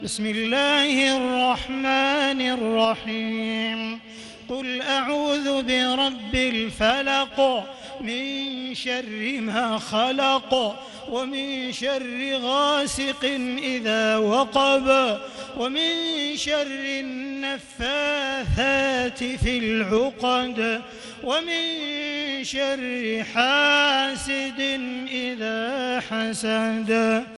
بسم الله الرحمن الرحيم. قل أعوذ برب الفلق من شر ما خلق ومن شر غاسق إذا وقب ومن شر النفاثات في العقد ومن شر حاسد إذا حسد.